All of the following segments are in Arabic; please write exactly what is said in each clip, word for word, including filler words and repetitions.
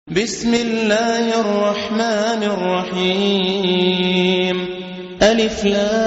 بسم الله الرحمن الرحيم ألف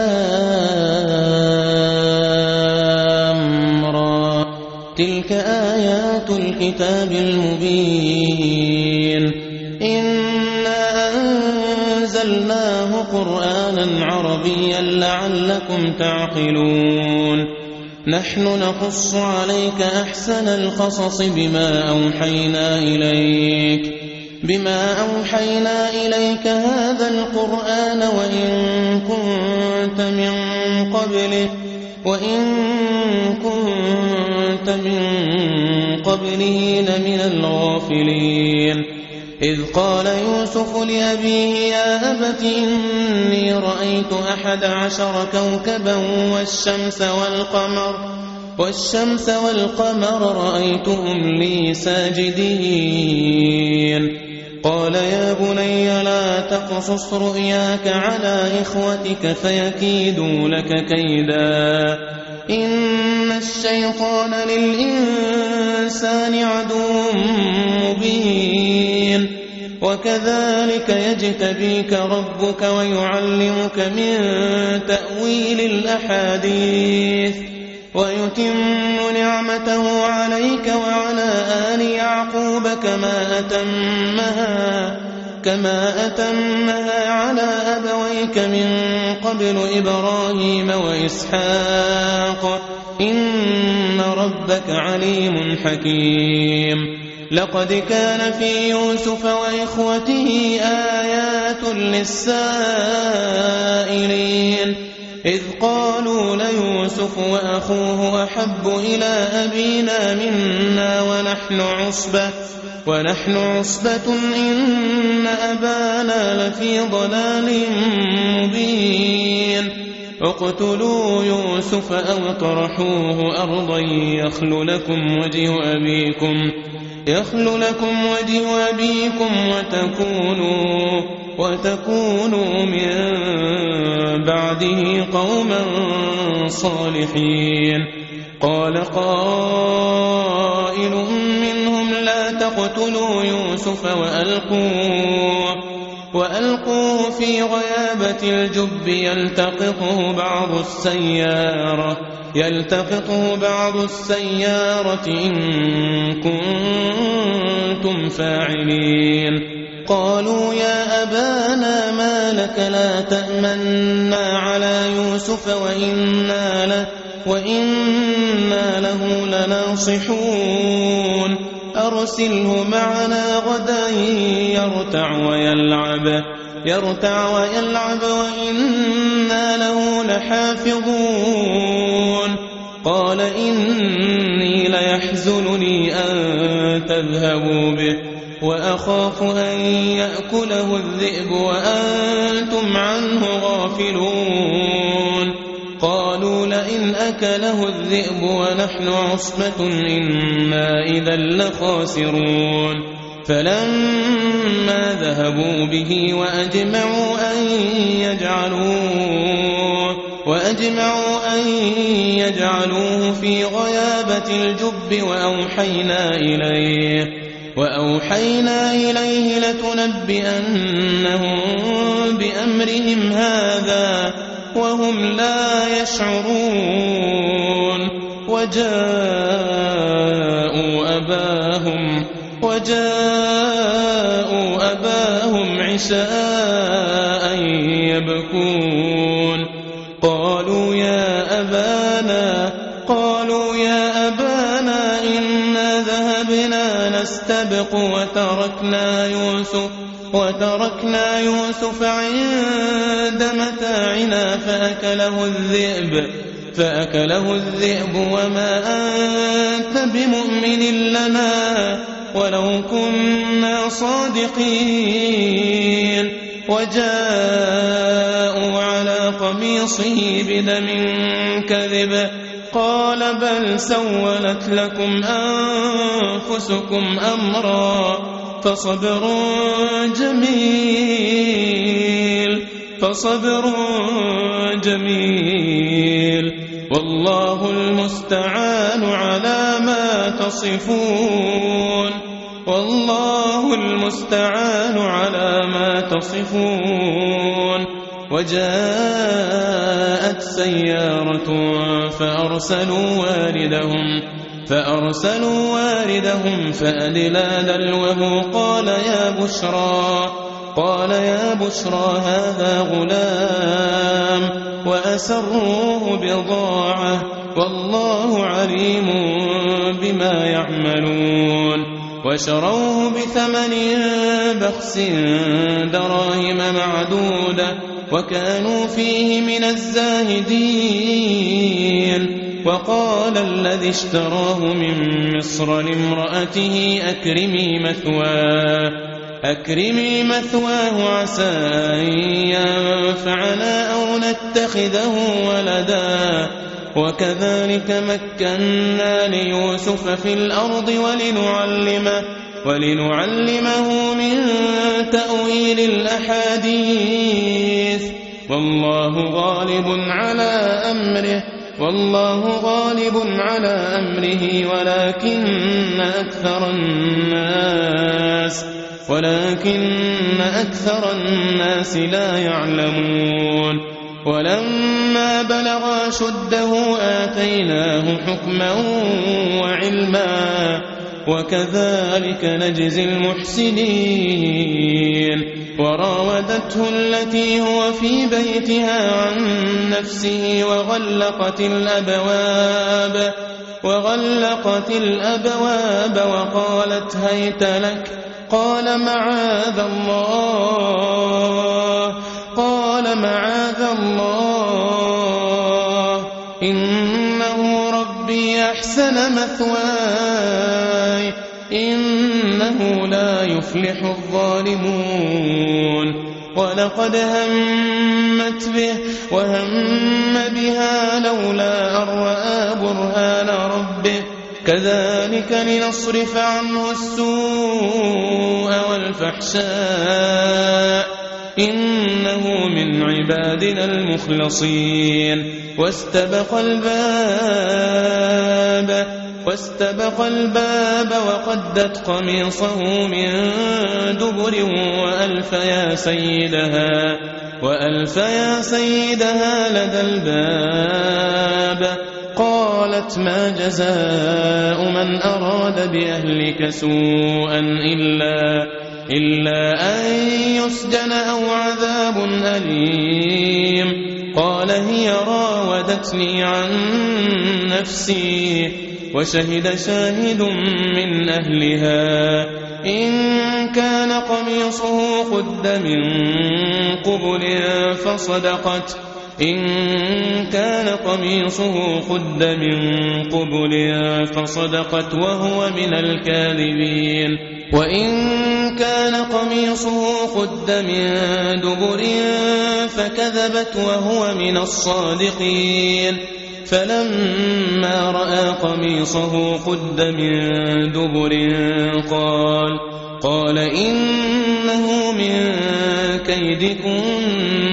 لام را تلك آيات الكتاب المبين إنا أنزلناه قرآنا عربيا لعلكم تعقلون نحن نقص عليك أحسن القصص بما أوحينا إليك بما أوحينا إليك هذا القرآن وإن كنت من قبله وإن كنت من قبله لمن الغافلين إذ قال يوسف لأبيه يا أبت إني رأيت أحد عشر كوكبا والشمس والقمر والشمس والقمر رأيتهم لي ساجدين قال يا بني لا تقصص رؤياك على إخوتك فيكيدوا لك كيدا إن الشيطان للإنسان عدو مبين وكذلك يجتبيك ربك ويعلمك من تأويل الأحاديث ويتم نعمته عليك وعلى آل يعقوب كما أتمها كما أتمها على أبويك من قبل إبراهيم وإسحاق إن ربك عليم حكيم لقد كان في يوسف وإخوته آيات للسائلين إذ قالوا ليوسف وأخوه أحب إلى أبينا منا ونحن عصبة ونحن عصبة إن أبانا لفي ضلال مبين اقتلوا يوسف أو اطرحوه أرضا يخل لكم وجه أبيكم يخل لكم وجه أبيكم وتكونوا وتكونوا من بعده قوما صالحين قال قائل منهم لا تقتلوا يوسف وألقوه وألقوه في غيابة الجب يلتقطه بعض السيارة يلتقطه بعض السيارة إن كنتم فاعلين قالوا يا أبانا ما لك لا تأمنا على يوسف وإنا له, وإنا له لناصحون أرسله معنا غدا يرتع ويلعب يرتع ويلعب وإنا له لحافظون قال إني ليحزنني أن تذهبوا به وأخاف أن يأكله الذئب وأنتم عنه غافلون قالوا لئن أكله الذئب ونحن عصبة إنا إذا لخاسرون فلما ذهبوا به وأجمعوا أن يجعلوه وأجمعوا أن يجعلوه في غيابة الجب وأوحينا إليه وأوحينا إليه لتنبئنهم بأمرهم هذا وهم لا يشعرون وجاءوا أباهم وجاءوا أباهم عشاء يبكون قالوا يا أبانا قالوا يا أبانا إنا ذهبنا نستبق وتركنا يوسف وتركنا يوسف عند متاعنا فأكله الذئب فأكله الذئب وما أنت بمؤمن لنا ولو كنا صادقين وجاءوا على قميصه بدم كذب قال بل سولت لكم أنفسكم أمرا فصبر جميل فصبر جميل والله المستعان على ما تصفون والله المستعان على ما تصفون. وجاءت سيارة فأرسلوا واردهم فأرسلوا واردهم فأدلى دلوه قال يا بشرى قال يا بشرى هذا غلام وأسروه بضاعة والله عليم بما يعملون. وشروه بثمن بخس دراهم معدودة وكانوا فيه من الزاهدين. وقال الذي اشتراه من مصر لامرأته أكرمي مثواه أكرمي مثواه عسى أن ينفعنا أو نتخذه ولدا. وكذلك مكنا ليوسف في الأرض ولنعلمه, ولنعلمه من تأويل الأحاديث والله غالب على أمره والله غالب على أمره ولكن أكثر الناس ولكن أكثر الناس لا يعلمون. ولما بلغ أشده آتيناه حكما وعلما وكذلك نجزي المحسنين. وراودته التي هو في بيتها عن نفسه وغلقت الأبواب وغلقت الأبواب وقالت هيت لك قال معاذ الله قال معاذ الله إنه ربي أحسن مثواي إنه لا يفلح الظالمون. ولقد همت به وهم بها لولا أن رأى برهان ربه كذلك لنصرف عنه السوء والفحشاء إنه من عبادنا المخلصين. واستبق الباب واستبق الباب وقدت قميصه من دبر وألف يا سيدها وألف يا سيدها لدى الباب. قالت ما جزاء من أراد بأهلك سوءا إلا إلا أن يسجن أو عذاب أليم. قال هي راودتني عن نفسي وشهد شاهد من أهلها إن كان قميصه قد من قبل فصدقت إن كان قميصه قد من قبل فصدقت وهو من الكاذبين. وإن كان قميصه قد من دبر فكذبت وهو من الصادقين. فلما رأى قميصه قد من دبر قال قال إنه من كيدكن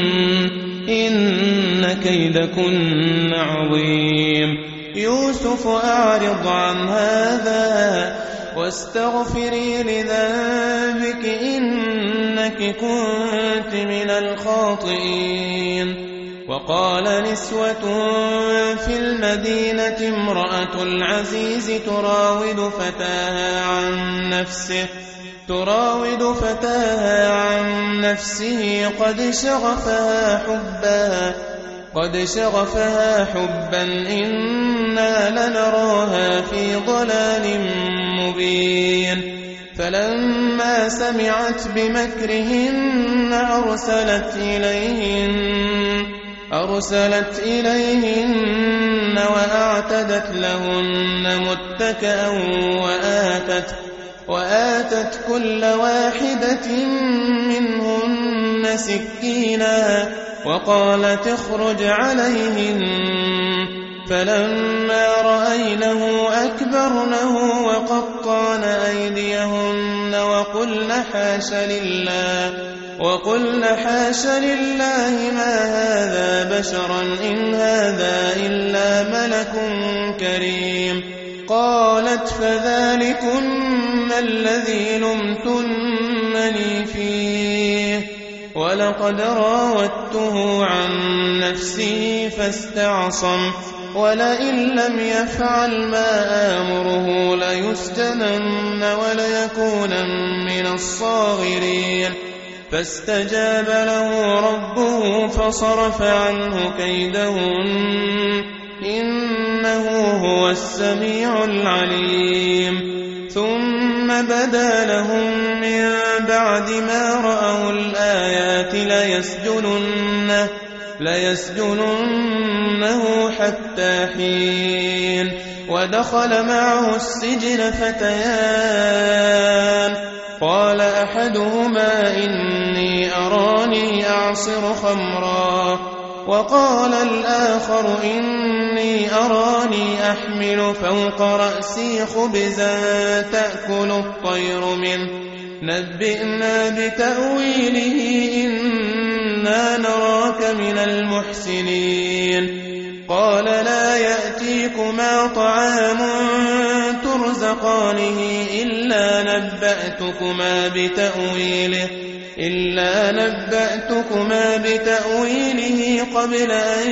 إن كيدكن عظيم. يوسف أعرض عن هذا واستغفري لذنبك إنك كنت من الخاطئين. وقال نسوة في المدينة امرأة العزيز تراود فتاها عن نفسه تراود فتاها عن نفسه قد شغفها حبا قد شغفها حبا إنا لنراها في ضلال مبين. فلما سمعت بمكرهن أرسلت إليهن أرسلت إليهن وأعتدت لهن متكئا وآتت وآتت كل واحدة منهن سكينا وقالت اخرج عليهن. فلما رأينه أكبرنه وقطعن أيديهن وقلن حاش لله وقلن حاش لله ما هذا بشرا إن هذا إلا ملك كريم. قالت فذلكن الذي لمتنني فيه ولقد راودته عن نفسه فاستعصم ولئن لم يفعل ما آمره ليسجنن وليكونن من الصاغرين فاستجاب له ربه فصرف عنه كيدهن إنه هو السميع العليم ثم بدا لهم من بعد ما رأوا الآيات ليسجننه, ليسجننه حتى حين ودخل معه السجن فتيان قال أحدهما إني أراني أعصر خمرا وقال الآخر إني أراني أحمل فوق رأسي خبزا تأكل الطير منه نبئنا بتأويله إنا نراك من المحسنين قال لا يأتيكما طعام ترزقانه إلا نبأتكما بتأويله إلا نبأتكما بتأويله قبل أن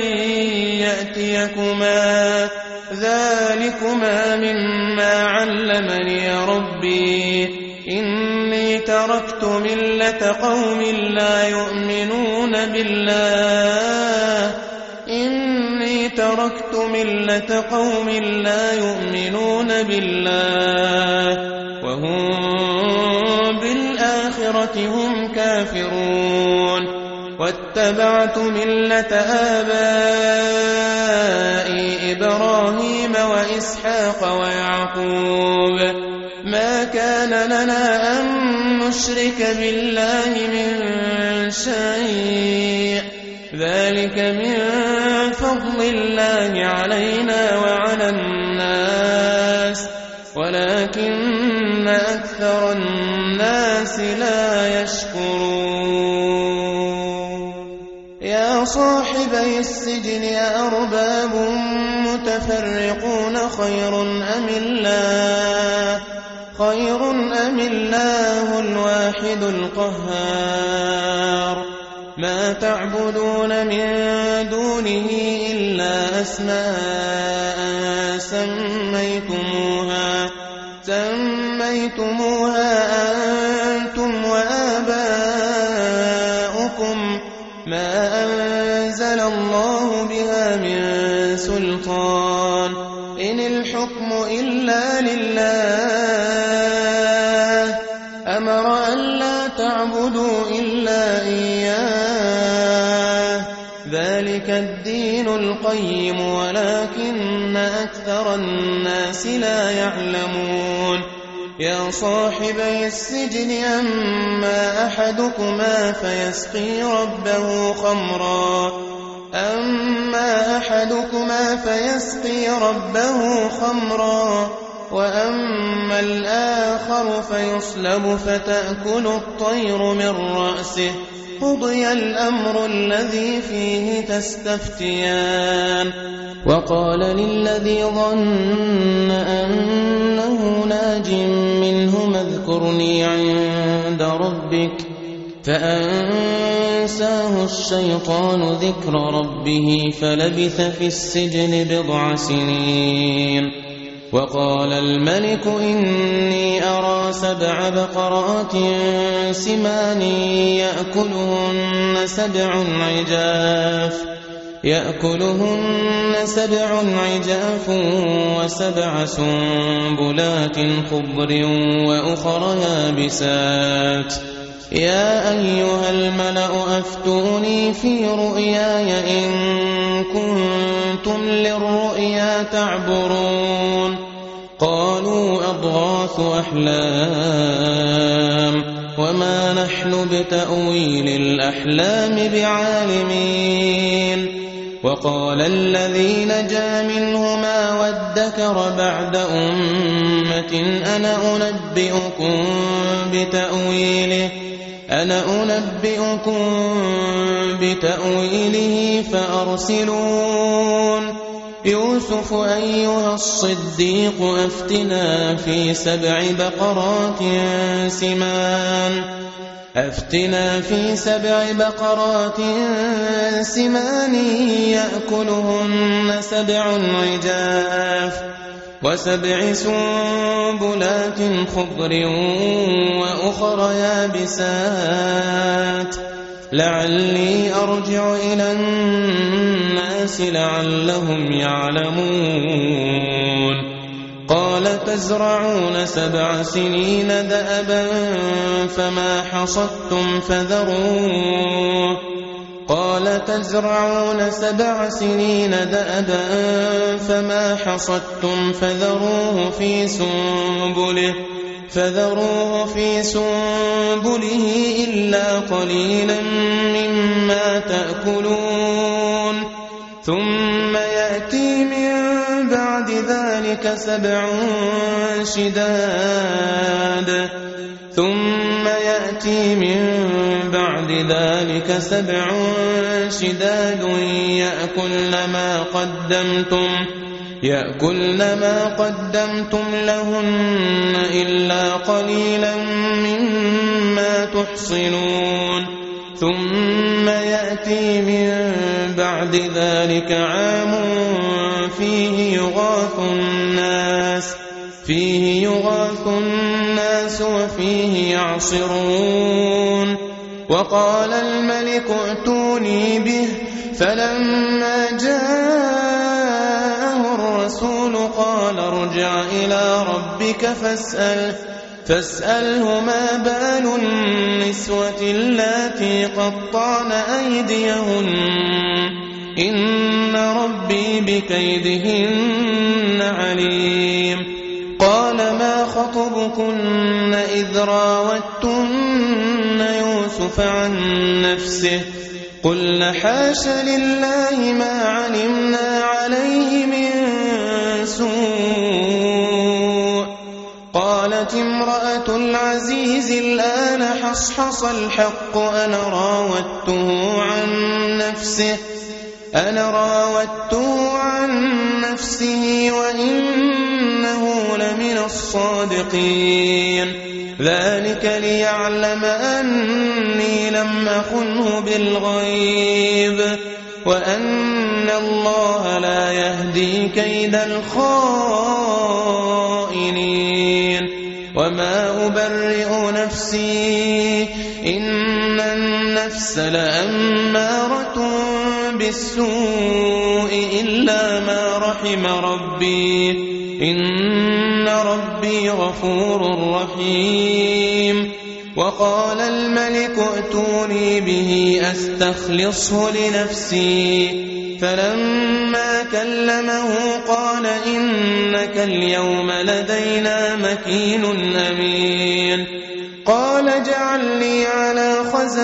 يأتيكما ذلكما مما علمني ربي إني تركت ملة قوم لا يؤمنون بالله إني تركت ملة قوم لا يؤمنون بالله وهم بالآخرة هم كافرون واتبعت ملة آبائي إبراهيم وإسحاق ويعقوب ما كان لنا أن نشرك بالله من شيء ذلك من فضل الله علينا وعلى الناس ولكن أكثر الناس لا يشكرون يا صاحبي السجن أأرباب متفرقون خير أم الله خير أم الله الواحد القهار ما تعبدون من دونه إلا أسماء سميتموها سميتموها أنتم وآباؤكم ما أنزل الله بها من سلطان إن الحكم إلا لله أمر أن لا تعبدوا إلا إياه ذلك الدين القيم ولكن أكثر الناس لا يعلمون يا صاحبي السجن أما أحدكما فيسقي ربه خمرا أما أحدكما فيسقي ربه خمرا وأما الآخر فيصلب فتأكل الطير من رأسه قضي الأمر الذي فيه تستفتيان وقال للذي ظن أنه ناج منهما اذكرني عند ربك فأنساه الشيطان ذكر ربه فلبث في السجن بضع سنين وقال الملك إني أرى سبع بقرات سمان يأكلهن سبع عجاف يأكلهن سبع عجاف وسبع سنبلات خضر وأخر يابسات يا أيها الملأ أفتوني في رؤياي إن كنتم للرؤيا تعبرون قالوا أضغاث أحلام وما نحن بتأويل الأحلام بعالمين وقال الذي نجا منهما وادكر بعد أمة أنا أنبئكم بتأويله أنا أنبئكم بتأويله فأرسلون يوسف أيها الصديق أفتنا في سبع بقرات سمان أفتنا في سبع بقرات سمان يأكلهن سبع عجاف وسبع سنبلات خضر وأخر يابسات لعلي أرجع إلى الناس لعلهم يعلمون قال تزرعون سبع سنين دأبا فما حصدتم فذروه قال تزرعون سبع سنين دأبا فما حصدتم فذروه في سنبله فذروه في سنبله إلا قليلا مما تأكلون ثم يأتي من بعد ذلك سبع شداد ثم يأتي من بعد ذلك سبع شداد يأكلن ما قدمتم يأكلن ما قدمتم لهن إلا قليلا مما تحصنون ثم يأتي من بعد ذلك عام فيه يغاث الناس فيه يغاث الناس وفيه يعصرون وقال الملك ائتوني به فلما جاءه الرسول قال ارجع إلى ربك فاسأله فاسأله ما بال النسوة اللاتي قطعن أيديهن إن ربي بكيدهن عليم قال ما خطبكن إذ راوتن يوسف عن نفسه قلن حاش لله ما علمنا عليه من سوء قالت امرأة العزيز الآن حصحص الحق أنا راودته عن نفسه أنا راودته عن نفسه وإنه لمن الصادقين ذلك ليعلم أني لم أخنه بالغيب وأن الله لا يهدي كيد الخائنين وما أبرئ نفسي إن النفس لأمارة بالسوء إلا ما رحم ربي إن ربي غفور رحيم وقال الملك ائتوني به أستخلصه لنفسي فلما كلمه قال إنك اليوم لدينا مكين أمين قال اجعل لي على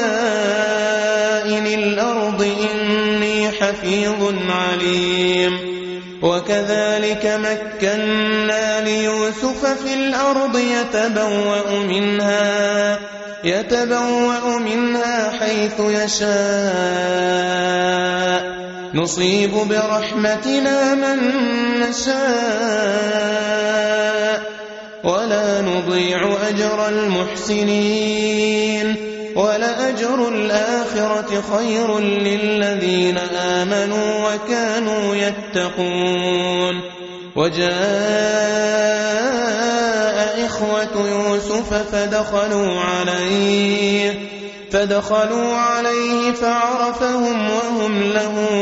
خزائن الأرض إني حفيظ عليم وكذلك مكنا ليوسف في الأرض يتبوأ منها يتبوأ منها حيث يشاء نصيب برحمتنا من نشاء ولا نضيع أجر المحسنين ولأجر الآخرة خير للذين آمنوا وكانوا يتقون وجاء إخوة يوسف فدخلوا عليه فدخلوا عليه فعرفهم وهم له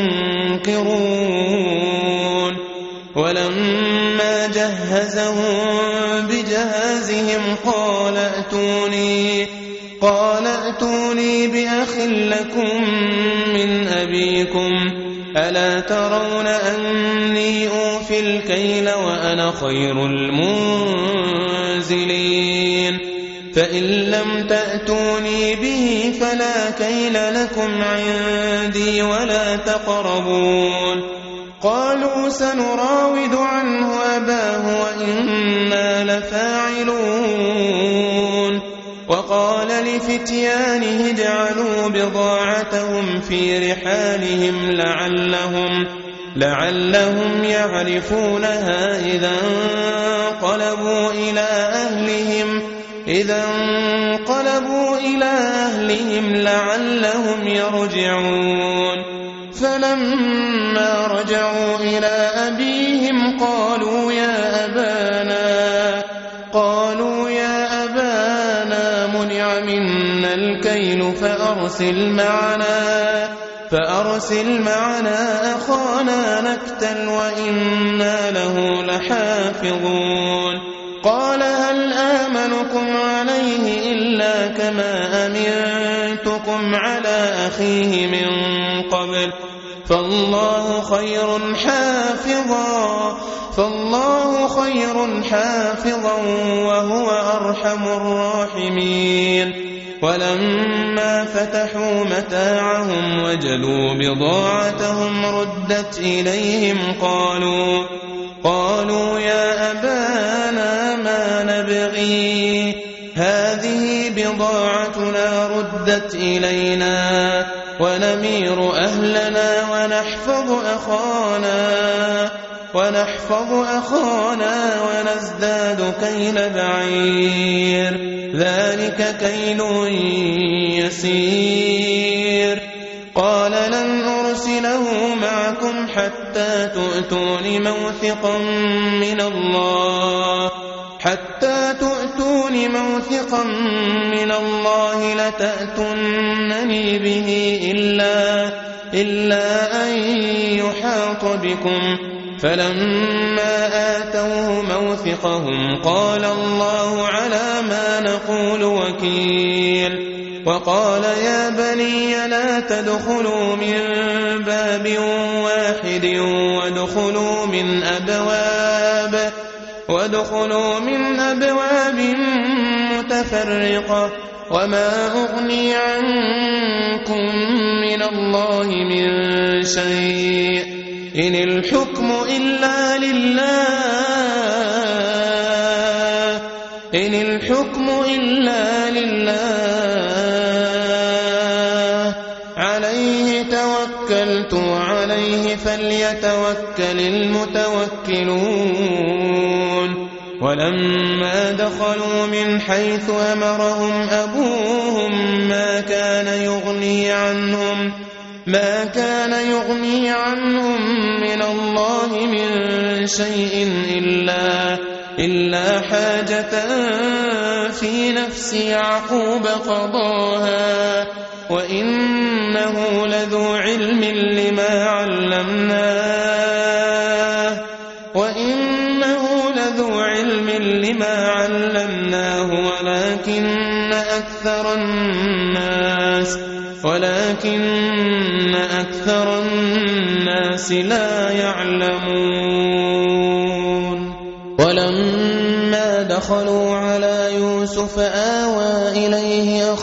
منكرون ولما جهزهم بجهازهم قال ائتوني قال ائتوني بأخ لكم من أبيكم ألا ترون أني أوفي الكيل وأنا خير المنزلين فإن لم تأتوني به فلا كيل لكم عندي ولا تقربون قالوا سنراود عنه أباه وإنا لفاعلون وقال لفتيانه اجعلوا بضاعتهم في رحالهم لعلهم لعلهم يعرفونها إذا انقلبوا إلى أهلهم إذا انقلبوا إلى أهلهم لعلهم يرجعون فلما رجعوا إلى أبيهم قالوا يا أبانا قالوا يا أبانا منع منا الكيل فأرسل معنا فأرسل معنا أخانا نكتل وإنا له لحافظون قال هل آمنكم عليه إلا كما أمنتكم على أخيه من قبل فالله خير حافظا فالله خير حافظا وهو أرحم الراحمين ولما فتحوا متاعهم وجدوا بضاعتهم ردت إليهم قالوا قالوا يا أبانا ما نبغي هذه بضاعتنا ردت إلينا ونمير أهلنا ونحفظ أخانا ونحفظ أخانا ونزداد كيل بعير ذلك كيل يسير قال لن أرسله معكم حتى تؤتون موثقا من الله حتى تؤتون موثقا من الله لتأتونني به إلا, إلا أن يحاط بكم فلما آتوه موثقهم قال الله على ما نقول وكيل وقال يا بني لا تدخلوا من باب واحد وادخلوا من أبواب وادخلوا من أبواب متفرقة وما أغني عنكم من الله من شيء إن الحكم إلا لله إن الحكم إلا لله عليه توكلت وعليه فليتوكل المتوكلون ولما دخلوا من حيث أمرهم أبوهم ما كان يغني عنهم ما كان يغني عنهم من الله من شيء إلا, إلا حاجة في نفس يعقوب قضاها وإنه لذو علم لما علمناه وإنه لذو علم لما علمناه ولكن أكثر الناس ولكن أكثر الناس لا يعلمون ولما دخلوا على يوسف آوى إليه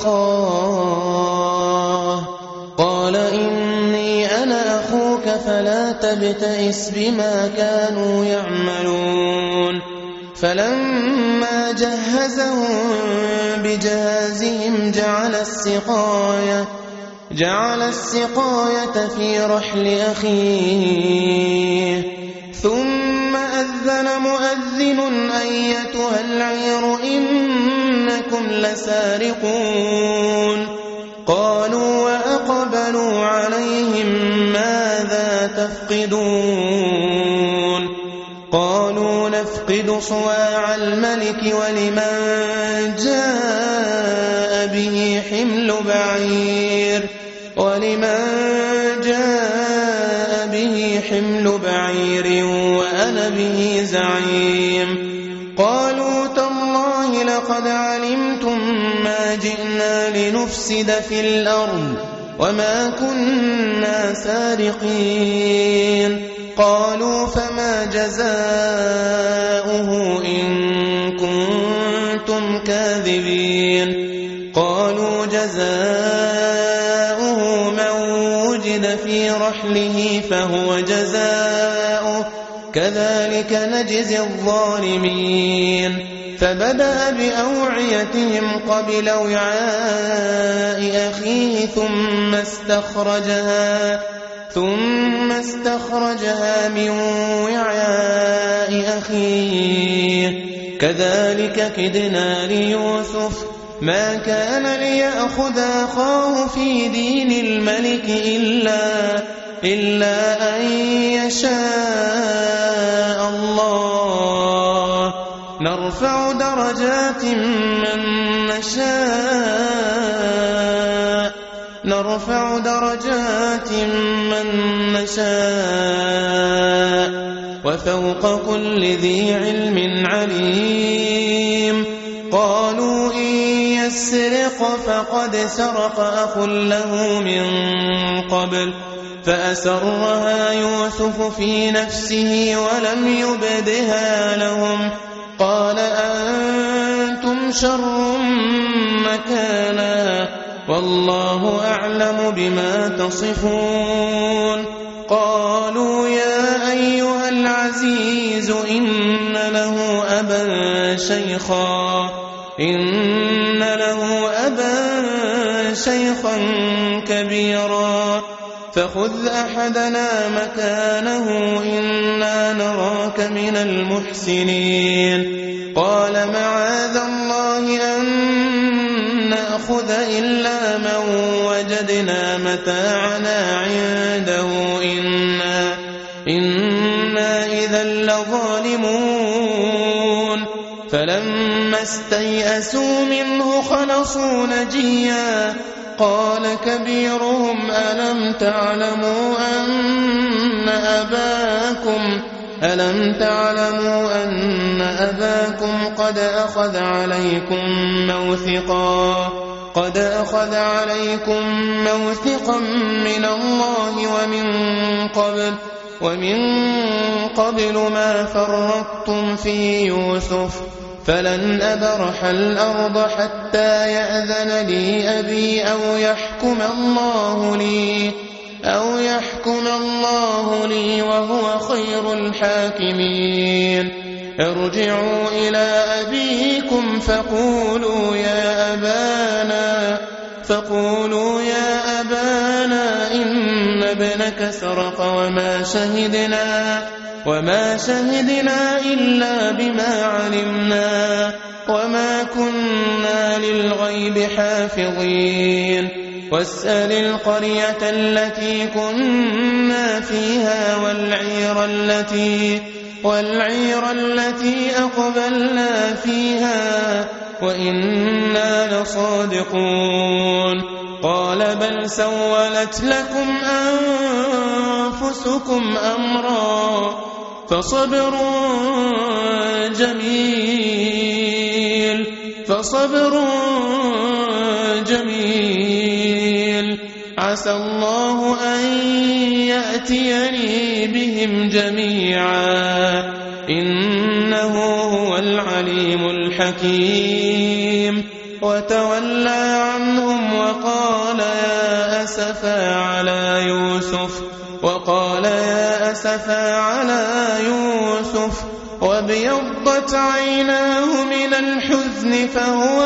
أخاه قال إني أنا أخوك فلا تبتئس بما كانوا يعملون فلما جهزهم بجهازهم جعل السقاية جعل السقاية في رحل أخيه ثم أذن مؤذن أيتها العير إنكم لسارقون قالوا وأقبلوا عليهم ماذا تفقدون قالوا نفقد صواع الملك ولمن جاء به حمل بعير ولمن جاء به حمل بعير وأنا به زعيم قالوا تالله لقد علمتم ما جئنا لنفسد في الأرض وما كنا سارقين قالوا فما جزاؤه إن كنتم كاذبين قالوا جزاؤه من وجد في رحله فهو جزاؤه كذلك نجزي الظالمين فبدأ بأوعيتهم قبل وعاء أخيه ثم استخرجها ثم استخرجها من وعاء أخيه كذلك كدنا ليوسف ما كان ليأخذ أخاه في دين الملك إلا, إلا أن يشاء الله نرفع درجات من نشاء نرفع درجات من نشاء وفوق كل ذي علم عليم قالوا إن يسرق فقد سرق أخ له من قبل فأسرها يوسف في نفسه ولم يبدها لهم قال أنتم شر مكانا والله أعلم بما تصفون قالوا يا أيها العزيز إن له أبا شيخا إن له أبا شيخا كبيرا فخذ أحدنا مكانه إنا نراك من المحسنين قال معاذ الله أن نأخذ إلا من وجدنا متاعنا عنده إنا, إنا إذا لظالمون فلما استيئسوا منه خلصوا نجيا قال كبيرهم ألم تعلموا أن أباكم ألم تعلموا أن أباكم قد أخذ عليكم موثقا قد أخذ عليكم موثقا من الله ومن قبل ومن قبل ما فرطتم في يوسف فلن أبرح الأرض حتى يأذن لي أبي أو يحكم الله لي أو يحكم الله لي وهو خير الحاكمين ارجعوا إلى أبيكم فقولوا يا أبانا فقولوا يا أبانا إن ابنك سرق وما شهدنا وما شهدنا إلا بما علمنا وما كنا للغيب حافظين واسأل القرية التي كنا فيها والعير التي والعير التي أقبلنا فيها وإنا لصادقون قال بل سولت لكم أنفسكم أمرا فصبر جميل فصبر جميل عسى الله أن يأتيني بهم جميعا إنه هو العليم الحكيم وتولى عنهم وقال يا أسفا على يوسف وقال يا أسفا على يوسف وابيضت عيناه من الحزن فهو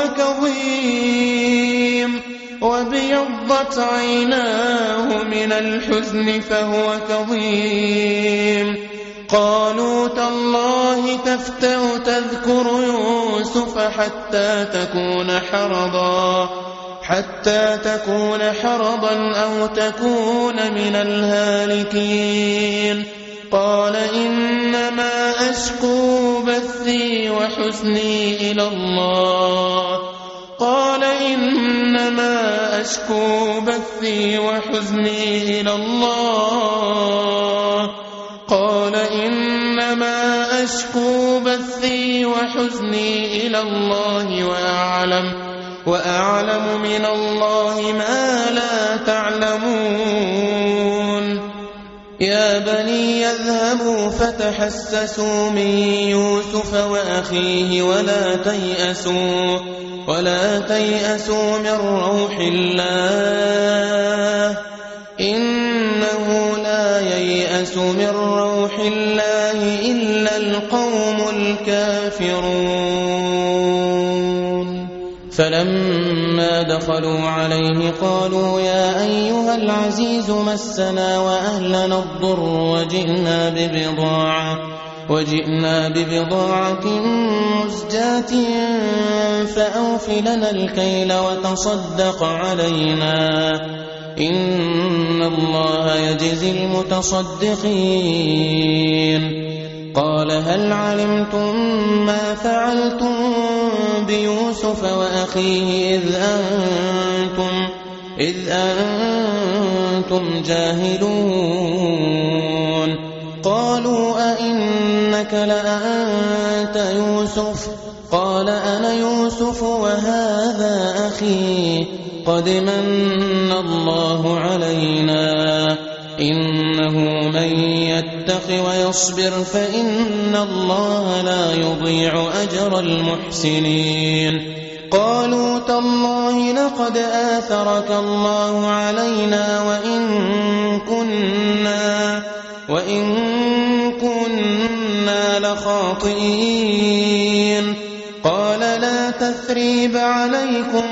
كظيم وابيضت عيناه من الحزن فهو كظيم قالوا تالله تفتأ تذكر يوسف حتى تكون حرضا حتى تكون حرضا أو تكون من الهالكين قال إنما أشكو بثي وحزني إلى الله قال إنما أشكو بثي وحزني إلى الله قال إنما أشكو بثي وحزني إلى الله وأعلم وأعلم من الله ما لا تعلمون يا بني يذهبوا فتحسسوا من يوسف وأخيه ولا تيأسوا ولا تيأسوا من روح الله إنه لا ييأس من روح الله إلا القوم الكافرون فلما دخلوا عليه قالوا يا أيها العزيز مسنا وأهلنا الضر وجئنا ببضاعة, وجئنا ببضاعة مزجاة فأوف لنا الكيل وتصدق علينا إن الله يجزي المتصدقين. قال هل علمتم ما فعلتم بيوسف وأخيه إذ أنتم, إذ أنتم جاهلون؟ قالوا أئنك لأنت يوسف؟ قال أنا يوسف وهذا أخي قد من الله علينا إنه من يتق ويصبر فإن الله لا يضيع أجر المحسنين. قالوا تالله لقد آثرك الله علينا وإن كنا, وإن كنا لخاطئين. قال لا تثريب عليكم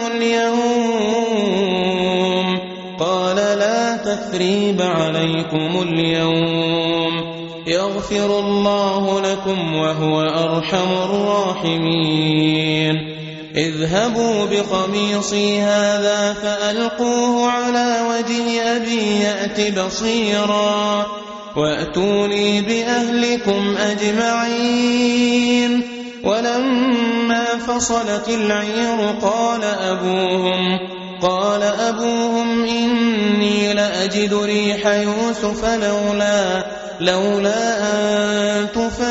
اليوم, قال لا تثريب عليكم اليوم يغفر الله لكم وهو أرحم الراحمين. اذهبوا بقميصي هذا فألقوه على وجه أبي يأت بصيرا وأتوني بأهلكم أجمعين. ولما فصلت العير قال أبوهم قال أبوهم إني لأجد ريح يوسف لولا, لولا أن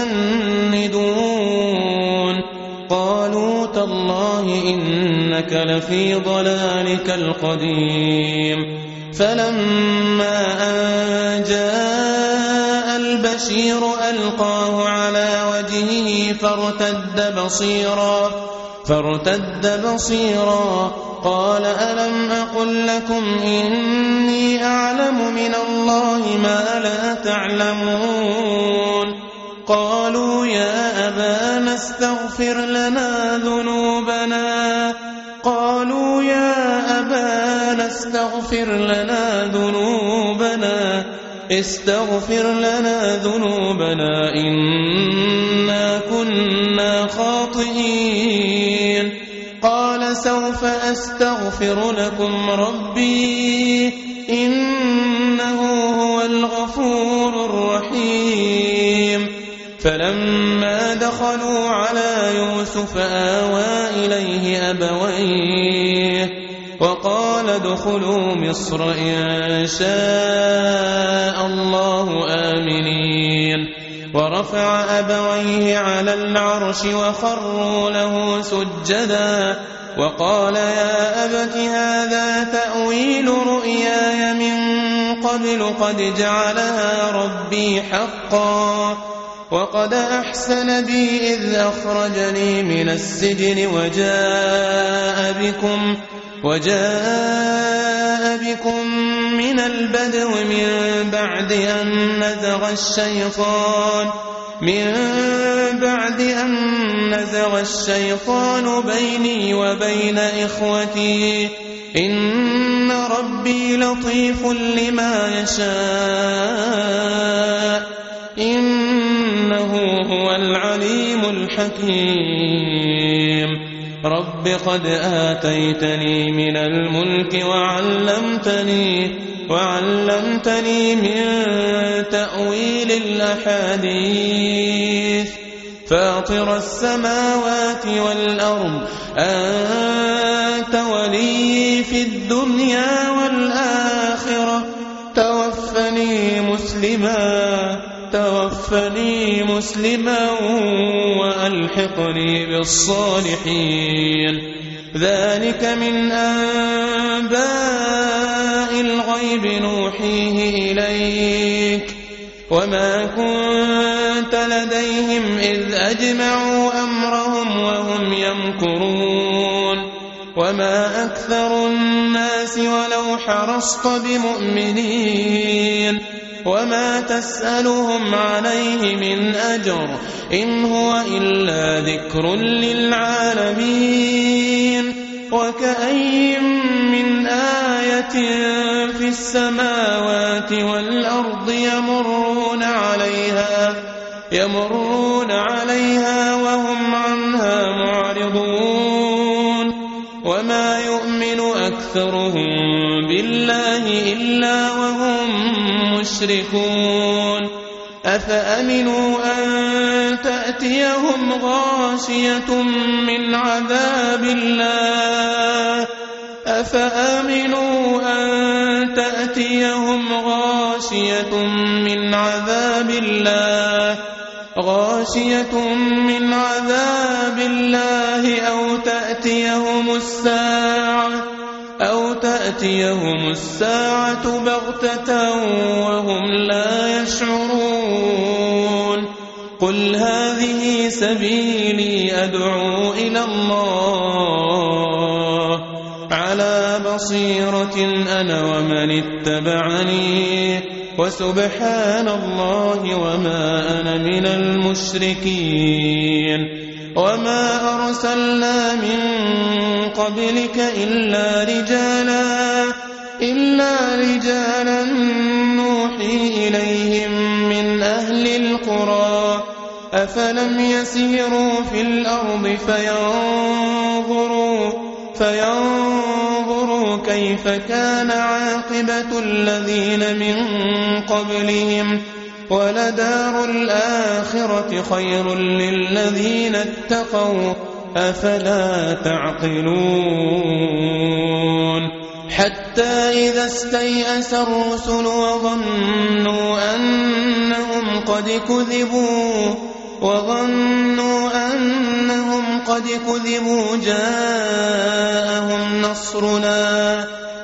تفندون. قالوا تالله إنك لفي ضلالك القديم. فلما أن جاء البشير ألقاه على وجهه فارتد بصيرا, فارتد بصيرا قال ألم أقل لكم إني أعلم من الله ما لا تعلمون؟ قالوا يا أبانا استغفر لنا ذنوبنا قالوا يا أبانا استغفر لنا ذنوبنا استغفر لنا ذنوبنا إنا كنا خاطئين. قال سوف أستغفر لكم ربي إنه هو الغفور الرحيم. فلما دخلوا على يوسف آوى إليه أبويه وقال ادخلوا مصر إن شاء الله آمنين. ورفع أبويه على العرش وخروا له سجدا وقال يا أبت هذا تأويل رؤياي من قبل قد جعلها ربي حقا وقد أحسن بي إذ أخرجني من السجن وجاء بكم وجاء بكم من البدو من بعد أن نزغ الشيطان من بعد أن نزغ الشيطان بيني وبين إخوتي إن ربي لطيف لما يشاء إنه هو العليم الحكيم. رب قد آتيتني من الملك وعلمتني وعلمتني من تأويل الأحاديث فاطر السماوات والأرض أنت ولي في الدنيا والآخرة توفني مسلما توفني مسلما وألحقني بالصالحين. ذلك من أنباء الغيب نوحيه إليك وما كنت لديهم إذ أجمعوا أمرهم وهم يمكرون. وما أكثر الناس ولو حرصت بمؤمنين وما تسألهم عليه من أجر إن هو إلا ذكر للعالمين. وكأي من آية في السماوات والأرض يمرون عليها يمرون عليها وهم عنها معرضون وما يؤمن أكثرهم بالله إلا وهم مشركون أفأمنوا أن تأتيهم غاشية من عذاب الله أفأمنوا أن تأتيهم غاشية من عذاب الله غاشية من عذاب الله أو تأتيهم الساعة أو تأتيهم الساعة بغتة وهم لا يشعرون قل هذه سبيلي أدعو إلى الله على بصيرة أنا ومن اتبعني وسبحان الله وما أنا من المشركين وما أرسلنا من قبلك إلا رجالا إلا رجالا نوحي إليهم من أهل القرى أفلم يسيروا في الأرض فينظروا فينظروا كيف كان عاقبة الذين من قبلهم ولدار الآخرة خير للذين اتقوا أفلا تعقلون حتى إذا استيأس الرسل وظنوا أنهم قد كذبوا وظنوا أنهم قد كذبوا جاءهم نصرنا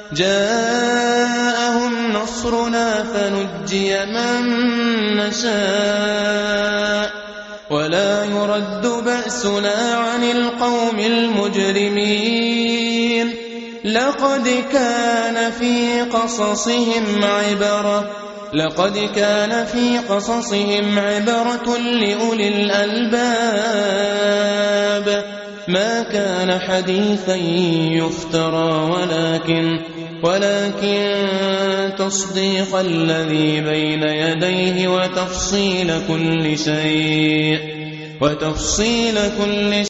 جاءهم نصرنا فنجي من نشاء ولا يرد بأسنا عن القوم المجرمين لقد كان في قصصهم عبرة لقد كان في قصصهم عبرة لأولي الألباب ما كان حديثا يفترى ولكن ولكن تصديق الذي بين يديه وتفصيل كل شيء وتفصيل كل شيء